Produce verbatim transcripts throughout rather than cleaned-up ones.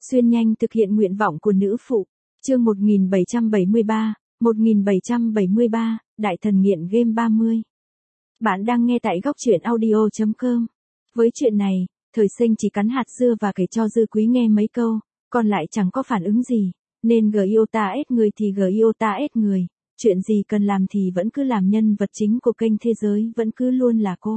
Xuyên nhanh thực hiện nguyện vọng của nữ phụ. Chương một nghìn bảy trăm bảy mươi ba, một nghìn bảy trăm bảy mươi ba, Đại thần nghiện game ba mươi. Bạn đang nghe tại góc truyện audio chấm com. Với chuyện này, Thời Sinh chỉ cắn hạt dưa và kể cho Dư Quý nghe mấy câu, còn lại chẳng có phản ứng gì, nên Giota ép người thì Giota ép người, chuyện gì cần làm thì vẫn cứ làm, nhân vật chính của kênh Thế Giới vẫn cứ luôn là cô.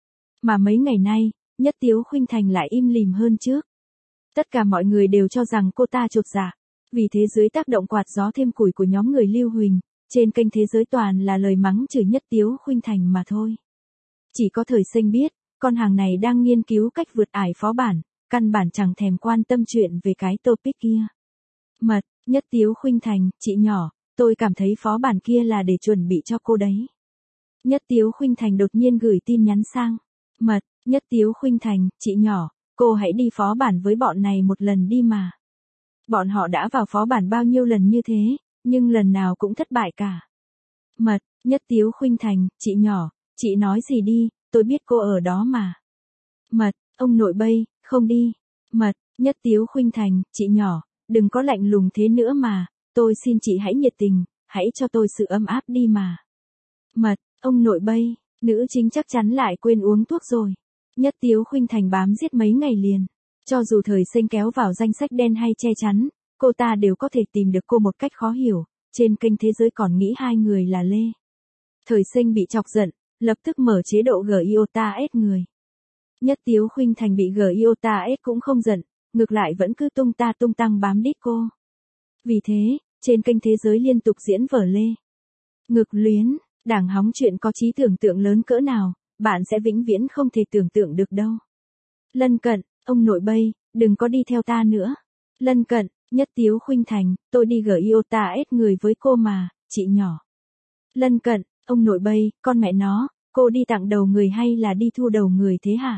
Mà mấy ngày nay, Nhất Tiếu Khuynh Thành lại im lìm hơn trước. Tất cả mọi người đều cho rằng cô ta chột dạ. Vì thế dưới tác động quạt gió thêm củi của nhóm người Lưu Huỳnh, trên kênh Thế Giới toàn là lời mắng chửi Nhất Tiếu Khuynh Thành mà thôi. Chỉ có Thời Sinh biết, con hàng này đang nghiên cứu cách vượt ải phó bản, căn bản chẳng thèm quan tâm chuyện về cái topic kia. Mật, Nhất Tiếu Khuynh Thành, chị nhỏ, tôi cảm thấy phó bản kia là để chuẩn bị cho cô đấy. Nhất Tiếu Khuynh Thành đột nhiên gửi tin nhắn sang. Mật, Nhất Tiếu Khuynh Thành, chị nhỏ, cô hãy đi phó bản với bọn này một lần đi mà. Bọn họ đã vào phó bản bao nhiêu lần như thế, nhưng lần nào cũng thất bại cả. Mật, Nhất Tiếu Khuynh Thành, chị nhỏ, chị nói gì đi, tôi biết cô ở đó mà. Mật, ông nội bây, không đi. Mật, Nhất Tiếu Khuynh Thành, chị nhỏ, đừng có lạnh lùng thế nữa mà, tôi xin chị hãy nhiệt tình, hãy cho tôi sự ấm áp đi mà. Mật, ông nội bây, nữ chính chắc chắn lại quên uống thuốc rồi. Nhất Tiếu Khuynh Thành bám giết mấy ngày liền. Cho dù Thời Sinh kéo vào danh sách đen hay che chắn, cô ta đều có thể tìm được cô một cách khó hiểu, trên kênh Thế Giới còn nghĩ hai người là Lê. Thời Sinh bị chọc giận, lập tức mở chế độ Giota ép người. Nhất Tiếu Khuynh Thành bị Giota ép cũng không giận, ngược lại vẫn cứ tung ta tung tăng bám đít cô. Vì thế, trên kênh Thế Giới liên tục diễn vở Lê. Ngực luyến, đảng hóng chuyện có trí tưởng tượng lớn cỡ nào, bạn sẽ vĩnh viễn không thể tưởng tượng được đâu. Lân cận, ông nội bây, đừng có đi theo ta nữa. Lân cận, Nhất Tiếu Khuynh Thành, tôi đi Giota ép người với cô mà, chị nhỏ. Lân cận, ông nội bây, con mẹ nó, cô đi tặng đầu người hay là đi thu đầu người thế hả?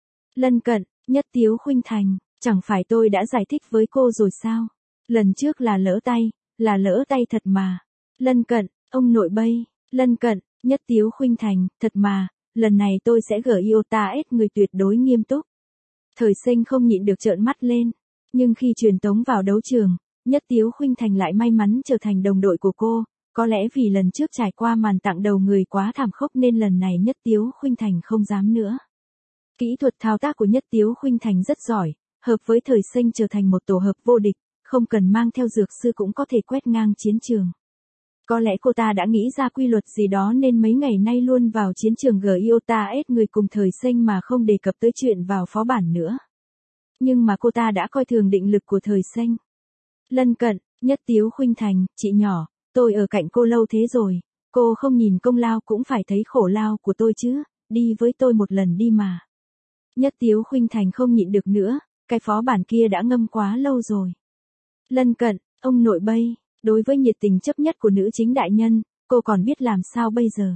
Lân cận, Nhất Tiếu Khuynh Thành, chẳng phải tôi đã giải thích với cô rồi sao? Lần trước là lỡ tay, là lỡ tay thật mà. Lân cận, ông nội bây, lân cận, Nhất Tiếu Khuynh Thành, thật mà, lần này tôi sẽ Giota ép người tuyệt đối nghiêm túc. Thời Sinh không nhịn được trợn mắt lên, nhưng khi truyền tống vào đấu trường, Nhất Tiếu Khuynh Thành lại may mắn trở thành đồng đội của cô, có lẽ vì lần trước trải qua màn tặng đầu người quá thảm khốc nên lần này Nhất Tiếu Khuynh Thành không dám nữa. Kỹ thuật thao tác của Nhất Tiếu Khuynh Thành rất giỏi, hợp với Thời Sinh trở thành một tổ hợp vô địch, không cần mang theo dược sư cũng có thể quét ngang chiến trường. Có lẽ cô ta đã nghĩ ra quy luật gì đó nên mấy ngày nay luôn vào chiến trường Giota ép người cùng Thời Sinh mà không đề cập tới chuyện vào phó bản nữa. Nhưng mà cô ta đã coi thường định lực của Thời Sinh. Lân cận, Nhất Tiếu Khuynh Thành, chị nhỏ, tôi ở cạnh cô lâu thế rồi, cô không nhìn công lao cũng phải thấy khổ lao của tôi chứ, đi với tôi một lần đi mà. Nhất Tiếu Khuynh Thành không nhịn được nữa, cái phó bản kia đã ngâm quá lâu rồi. Lân cận, ông nội bây, đối với nhiệt tình chấp nhất của nữ chính đại nhân, cô còn biết làm sao bây giờ.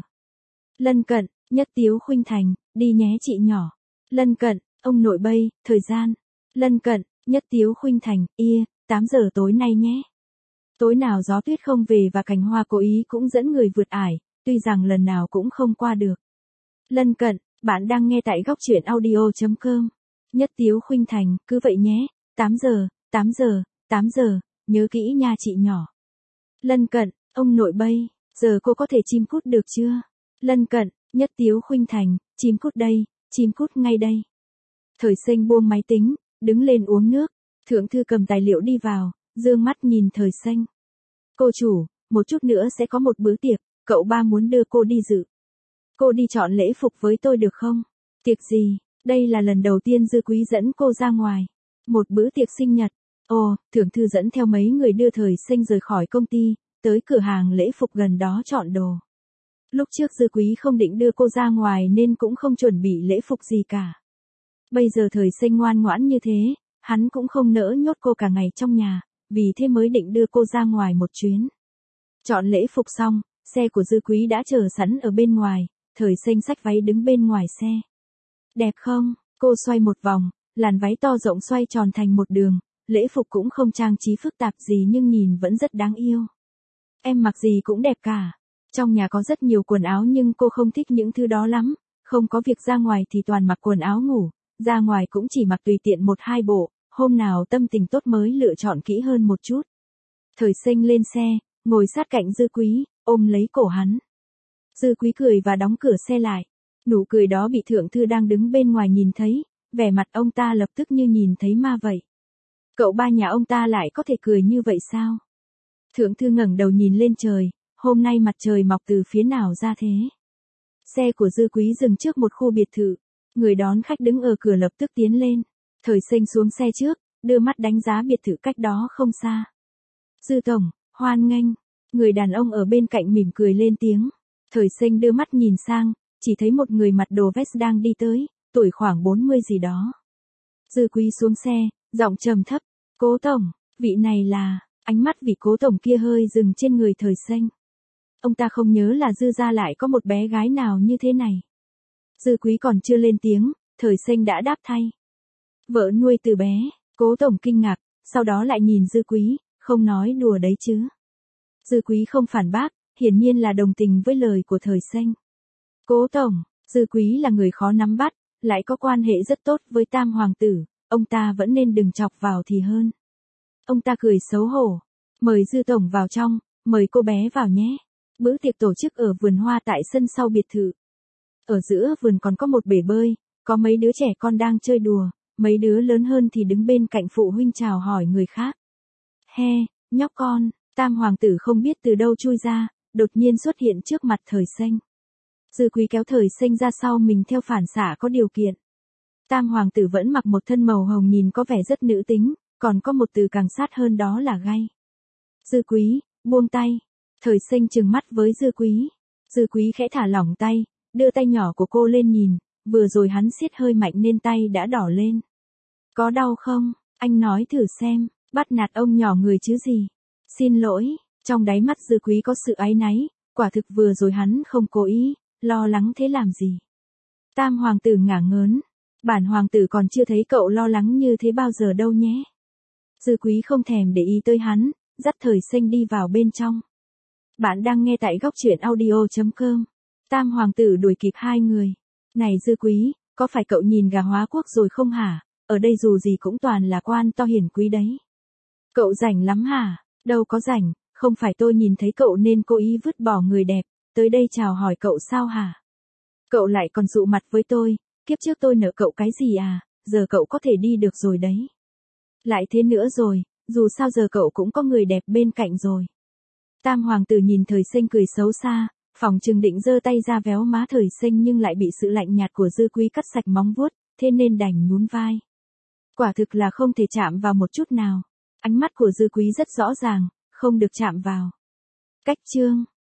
Lân cận, Nhất Tiếu Khuynh Thành, đi nhé chị nhỏ. Lân cận, ông nội bây, thời gian. Lân cận, Nhất Tiếu Khuynh Thành, ia, tám giờ tối nay nhé. Tối nào gió tuyết không về và cành hoa cố ý cũng dẫn người vượt ải, tuy rằng lần nào cũng không qua được. Lân cận, bạn đang nghe tại góc truyện audio chấm com. Nhất Tiếu Khuynh Thành, cứ vậy nhé, tám giờ, tám giờ, tám giờ, nhớ kỹ nha chị nhỏ. Lân cận, ông nội bây, giờ cô có thể chim cút được chưa? Lân cận, Nhất Tiếu Khuynh Thành, chim cút đây, chim cút ngay đây. Thời Sinh buông máy tính, đứng lên uống nước, Thượng Thư cầm tài liệu đi vào, dương mắt nhìn Thời Sinh. Cô chủ, một chút nữa sẽ có một bữa tiệc, cậu ba muốn đưa cô đi dự. Cô đi chọn lễ phục với tôi được không? Tiệc gì? Đây là lần đầu tiên Dư Quý dẫn cô ra ngoài. Một bữa tiệc sinh nhật. Ồ, Thượng Thư dẫn theo mấy người đưa Thời Sinh rời khỏi công ty, tới cửa hàng lễ phục gần đó chọn đồ. Lúc trước Dư Quý không định đưa cô ra ngoài nên cũng không chuẩn bị lễ phục gì cả. Bây giờ Thời Sinh ngoan ngoãn như thế, hắn cũng không nỡ nhốt cô cả ngày trong nhà, vì thế mới định đưa cô ra ngoài một chuyến. Chọn lễ phục xong, xe của Dư Quý đã chờ sẵn ở bên ngoài, Thời Sinh xách váy đứng bên ngoài xe. Đẹp không? Cô xoay một vòng, làn váy to rộng xoay tròn thành một đường, lễ phục cũng không trang trí phức tạp gì nhưng nhìn vẫn rất đáng yêu. Em mặc gì cũng đẹp cả. Trong nhà có rất nhiều quần áo nhưng cô không thích những thứ đó lắm, không có việc ra ngoài thì toàn mặc quần áo ngủ, ra ngoài cũng chỉ mặc tùy tiện một hai bộ, hôm nào tâm tình tốt mới lựa chọn kỹ hơn một chút. Thời Sinh lên xe, ngồi sát cạnh Dư Quý, ôm lấy cổ hắn. Dư Quý cười và đóng cửa xe lại. Nụ cười đó bị Thượng Thư đang đứng bên ngoài nhìn thấy, vẻ mặt ông ta lập tức như nhìn thấy ma vậy. Cậu ba nhà ông ta lại có thể cười như vậy sao? Thượng Thư ngẩng đầu nhìn lên trời, hôm nay mặt trời mọc từ phía nào ra thế? Xe của Dư Quý dừng trước một khu biệt thự, người đón khách đứng ở cửa lập tức tiến lên. Thời Sinh xuống xe trước, đưa mắt đánh giá biệt thự cách đó không xa. Dư tổng, hoan nghênh. Người đàn ông ở bên cạnh mỉm cười lên tiếng. Thời Sinh đưa mắt nhìn sang, chỉ thấy một người mặc đồ vest đang đi tới, tuổi khoảng bốn mươi gì đó. Dư Quý xuống xe, giọng trầm thấp, Cố tổng, vị này là, ánh mắt vị Cố tổng kia hơi dừng trên người Thời Sinh. Ông ta không nhớ là Dư gia lại có một bé gái nào như thế này. Dư Quý còn chưa lên tiếng, Thời Sinh đã đáp thay. Vợ nuôi từ bé, Cố tổng kinh ngạc, sau đó lại nhìn Dư Quý, không nói đùa đấy chứ. Dư Quý không phản bác, hiển nhiên là đồng tình với lời của Thời Sinh. Cố tổng, Dư Quý là người khó nắm bắt, lại có quan hệ rất tốt với Tam hoàng tử, ông ta vẫn nên đừng chọc vào thì hơn. Ông ta cười xấu hổ, mời Dư tổng vào trong, mời cô bé vào nhé. Bữa tiệc tổ chức ở vườn hoa tại sân sau biệt thự. Ở giữa vườn còn có một bể bơi, có mấy đứa trẻ con đang chơi đùa, mấy đứa lớn hơn thì đứng bên cạnh phụ huynh chào hỏi người khác. He, nhóc con, Tam hoàng tử không biết từ đâu chui ra, đột nhiên xuất hiện trước mặt Thời Sinh. Dư Quý kéo Thời Sinh ra sau mình theo phản xạ có điều kiện. Tam hoàng tử vẫn mặc một thân màu hồng nhìn có vẻ rất nữ tính, còn có một từ càng sát hơn đó là gay. Dư Quý, buông tay. Thời Sinh trừng mắt với Dư Quý. Dư Quý khẽ thả lỏng tay, đưa tay nhỏ của cô lên nhìn, vừa rồi hắn siết hơi mạnh nên tay đã đỏ lên. Có đau không? Anh nói thử xem, bắt nạt ông nhỏ người chứ gì. Xin lỗi, trong đáy mắt Dư Quý có sự áy náy, quả thực vừa rồi hắn không cố ý, lo lắng thế làm gì. Tam hoàng tử ngả ngớn, bản hoàng tử còn chưa thấy cậu lo lắng như thế bao giờ đâu nhé. Dư Quý không thèm để ý tới hắn, dắt Thời Sinh đi vào bên trong. Bạn đang nghe tại góc truyện audio chấm com. Tam hoàng tử đuổi kịp hai người. Này Dư Quý, có phải cậu nhìn gà hóa quốc rồi không hả? Ở đây dù gì cũng toàn là quan to hiển quý đấy. Cậu rảnh lắm hả? Đâu có rảnh, không phải tôi nhìn thấy cậu nên cố ý vứt bỏ người đẹp, tới đây chào hỏi cậu sao hả? Cậu lại còn dụ mặt với tôi, kiếp trước tôi nợ cậu cái gì à, giờ cậu có thể đi được rồi đấy. Lại thế nữa rồi, dù sao giờ cậu cũng có người đẹp bên cạnh rồi. Tam hoàng tử nhìn Thời Sinh cười xấu xa, phỏng chừng định giơ tay ra véo má Thời Sinh nhưng lại bị sự lạnh nhạt của Dư Quý cắt sạch móng vuốt, thế nên đành nhún vai. Quả thực là không thể chạm vào một chút nào. Ánh mắt của Dư Quý rất rõ ràng, không được chạm vào. Cách chương